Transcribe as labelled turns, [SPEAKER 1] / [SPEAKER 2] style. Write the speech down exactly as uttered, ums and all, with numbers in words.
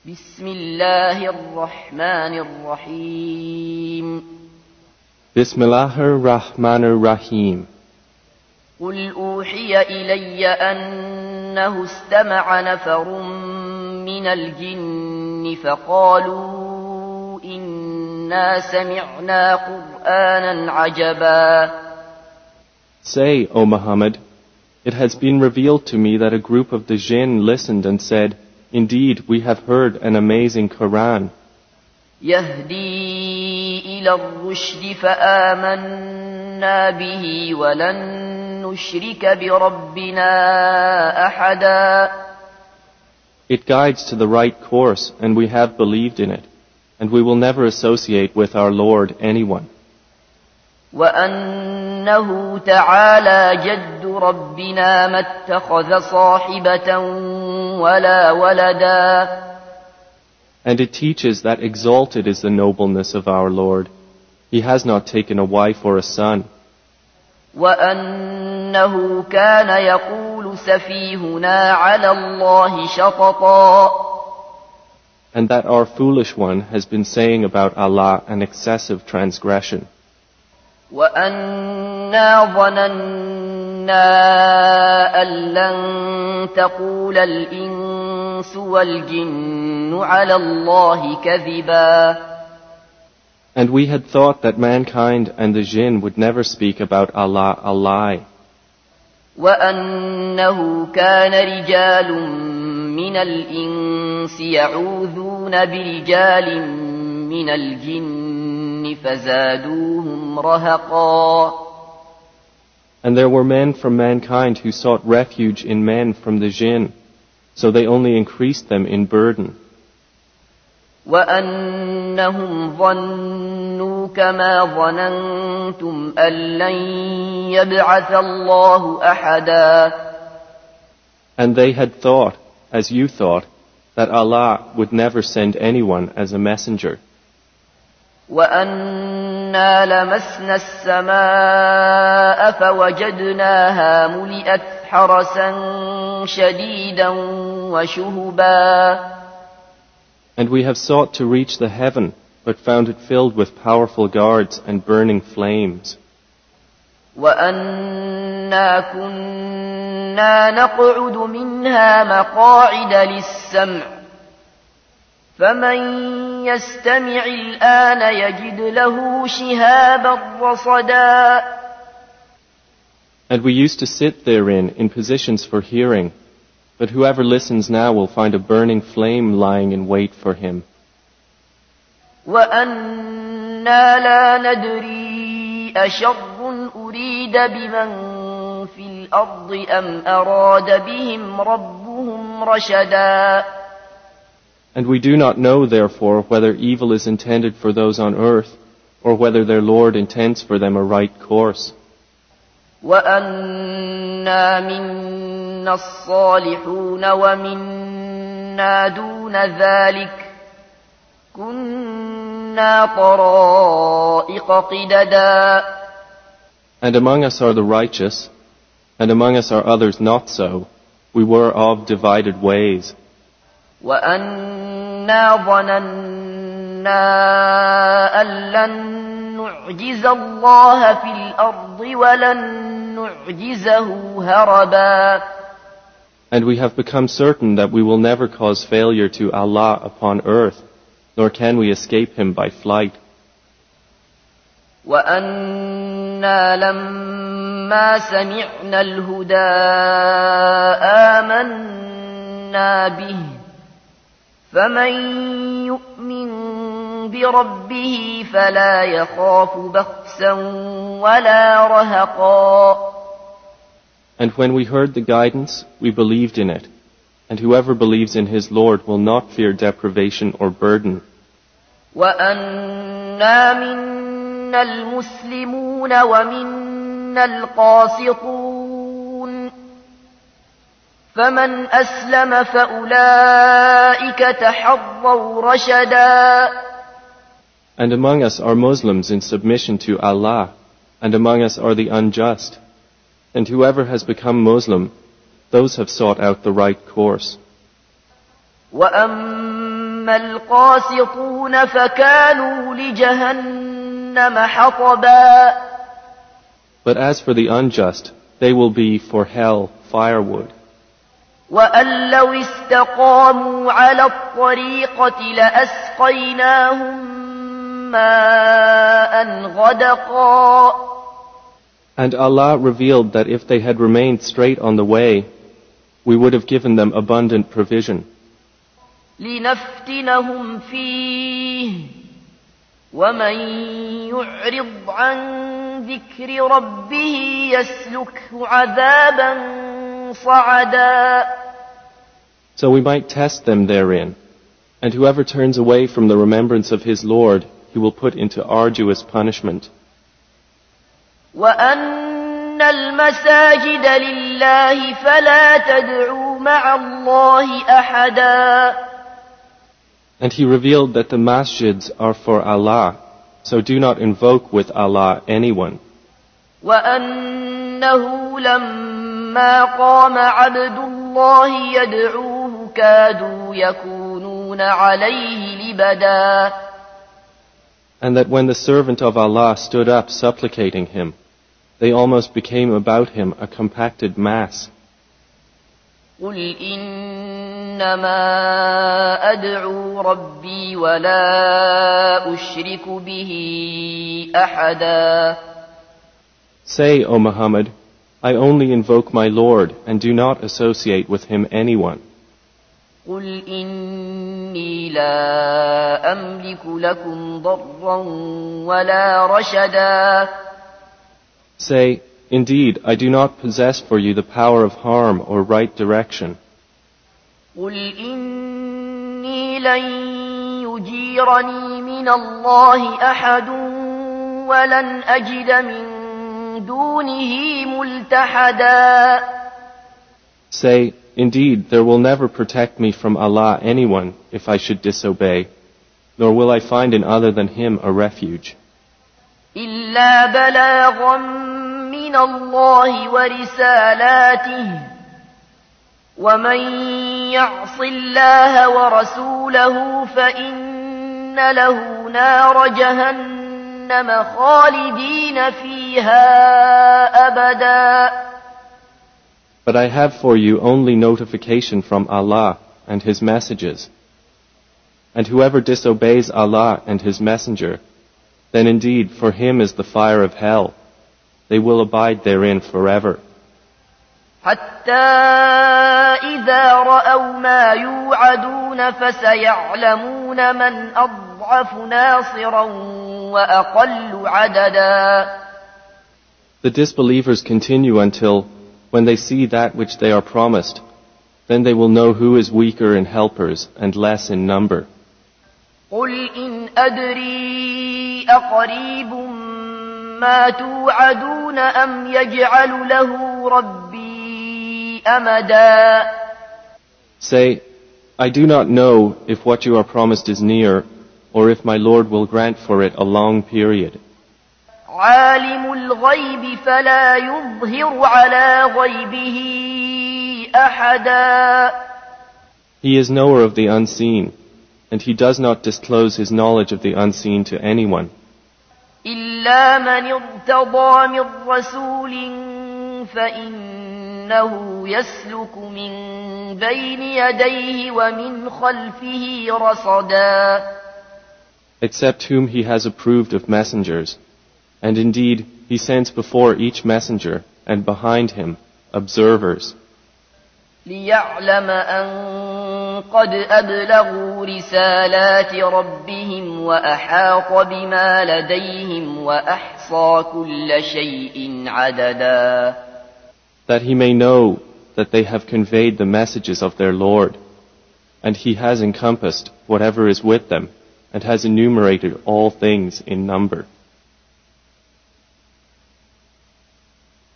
[SPEAKER 1] بسم الله الرحمن الرحيم
[SPEAKER 2] بسم الله الرحمن الرحيم
[SPEAKER 1] قل أوحي إلي أنه استمع نفر من الجن فقالوا إنا سمعنا قرآنا عجبا.
[SPEAKER 2] Say, O Muhammad, it has been revealed to me that a group of the jinn listened and said, Indeed, we have heard an amazing Quran.
[SPEAKER 1] يهدي إلى الرشد فآمنا به ولن نشرك بربنا أحدا.
[SPEAKER 2] It guides to the right course, and we have believed in it, and we will never associate with our Lord anyone.
[SPEAKER 1] وأنه تعالى جد ربنا ما اتخذ صاحبة ولا ولدا.
[SPEAKER 2] And it teaches that exalted is the nobleness of our Lord. He has not taken a wife or a son.
[SPEAKER 1] وأنه كان يقول سفيهنا على الله شططا.
[SPEAKER 2] And that our foolish one has been saying about Allah an excessive transgression.
[SPEAKER 1] وأنا ظننا أن لن تقول الإنس والجن على الله كذبا.
[SPEAKER 2] And we had thought that mankind and the jinn would never speak about Allah a lie.
[SPEAKER 1] وأنه كان رجال من الإنس يعوذون برجال من الجن فزادوهم رهقا.
[SPEAKER 2] And there were men from mankind who sought refuge in men from the jinn, so they only increased them in burden.
[SPEAKER 1] وأنهم ظنوا كما ظننتم أن لن يبعث الله أحدا.
[SPEAKER 2] And they had thought, as you thought, that Allah would never send anyone as a messenger.
[SPEAKER 1] وأنا لمسنا السماء فوجدناها ملئت حرسا شديدا وشهبا.
[SPEAKER 2] And we have sought to reach the heaven, but found it filled with powerful guards and burning flames.
[SPEAKER 1] وأنا كنا نقعد منها مقاعد للسمع فمن يستمع الآن يجد له شهابا رصدا.
[SPEAKER 2] And we used to sit therein in positions for hearing, but whoever listens now will find a burning flame lying in wait for him.
[SPEAKER 1] وأنا لا ندري أشر أريد بمن في الأرض أم أراد بهم ربهم رشدا.
[SPEAKER 2] And we do not know, therefore, whether evil is intended for those on earth, or whether their Lord intends for them a right course.
[SPEAKER 1] وأنا منا الصالحون ومنا دون ذلك كنا طرائق قددا.
[SPEAKER 2] And among us are the righteous, and among us are others not so. We were of divided ways.
[SPEAKER 1] وأنا ظننا أن لن نعجز الله في الأرض ولن نعجزه هربا.
[SPEAKER 2] And we have become certain that we will never cause failure to Allah upon earth, nor can we escape Him by flight.
[SPEAKER 1] وأنا لما سمعنا الهدى آمنا به فمن يؤمن بربه فلا يخاف بخسا ولا رهقا.
[SPEAKER 2] And when we heard the guidance, we believed in it. And whoever believes in his Lord will not fear deprivation or burden.
[SPEAKER 1] وأنا منا المسلمون ومنا القاسطون فمن أسلم فأولئك تحروا رشدا.
[SPEAKER 2] And among us are Muslims in submission to Allah, and among us are the unjust. And whoever has become Muslim, those have sought out the right course.
[SPEAKER 1] وَأَمَّا وأما القاسطون فكانوا لجهنم حطبا.
[SPEAKER 2] But as for the unjust, they will be for hell firewood.
[SPEAKER 1] وأن لو استقاموا على الطريقة لأسقيناهم ماء غدقا.
[SPEAKER 2] And Allah revealed that if they had remained straight on the way, we would have given them abundant provision.
[SPEAKER 1] لنفتنهم فيه ومن يعرض عن ذكر ربه يسلكه عذابا صعدا.
[SPEAKER 2] So we might test them therein, and whoever turns away from the remembrance of his Lord, he will put into arduous punishment.
[SPEAKER 1] وأن المساجد لله فلا تدعوا مع الله أحدا.
[SPEAKER 2] And he revealed that the masjids are for Allah, so do not invoke with Allah anyone.
[SPEAKER 1] وأنه لما قام عبد الله يدعوه كادوا يكونون عليه لبدا.
[SPEAKER 2] And that when the servant of Allah stood up supplicating him, they almost became about him a compacted mass.
[SPEAKER 1] قل إنما أدعو ربي ولا أشرك به أحدا.
[SPEAKER 2] Say, O Muhammad, I only invoke my Lord and do not associate with him anyone.
[SPEAKER 1] قل إني لا أملك لكم ضرا ولا رشدا.
[SPEAKER 2] Say, indeed, I do not possess for you the power of harm or right direction.
[SPEAKER 1] قل إني لن يجيرني من الله أحد ولن أجد من دونه ملتحدا.
[SPEAKER 2] Say, indeed, there will never protect me from Allah anyone if I should disobey, nor will I find in other than him a refuge.
[SPEAKER 1] إلا بلاغا من الله ورسالاته ومن يعص الله ورسوله فإن له نار جهنم خالدين فيها أبدا.
[SPEAKER 2] But I have for you only notification from Allah and His messages. And whoever disobeys Allah and His messenger, then indeed for him is the fire of hell. They will abide therein forever.
[SPEAKER 1] حتى إذا رأوا ما يوعدون فسيعلمون من أضعف ناصرا وأقل عددا.
[SPEAKER 2] The disbelievers continue until, when they see that which they are promised, then they will know who is weaker in helpers and less in number.
[SPEAKER 1] قل إن أدري أقريب ما توعدون أم يجعل له ربي أمدا.
[SPEAKER 2] Say, I do not know if what you are promised is near, or if my Lord will grant for it a long period.
[SPEAKER 1] عالم الغيب فلا يظهر على غيبه أحدا.
[SPEAKER 2] He is knower of the unseen, and he does not disclose his knowledge of the unseen to anyone.
[SPEAKER 1] إلا من ارتضى من رسول فإنه يسلك من بين يديه ومن خلفه رصدا.
[SPEAKER 2] Except whom he has approved of messengers, and indeed he sends before each messenger and behind him observers.
[SPEAKER 1] ليعلم أن قد أبلغوا رسالات ربهم وأحاط بما لديهم وأحصى كل شيء عددا.
[SPEAKER 2] That he may know that they have conveyed the messages of their Lord, and he has encompassed whatever is with them, and has enumerated all things in number.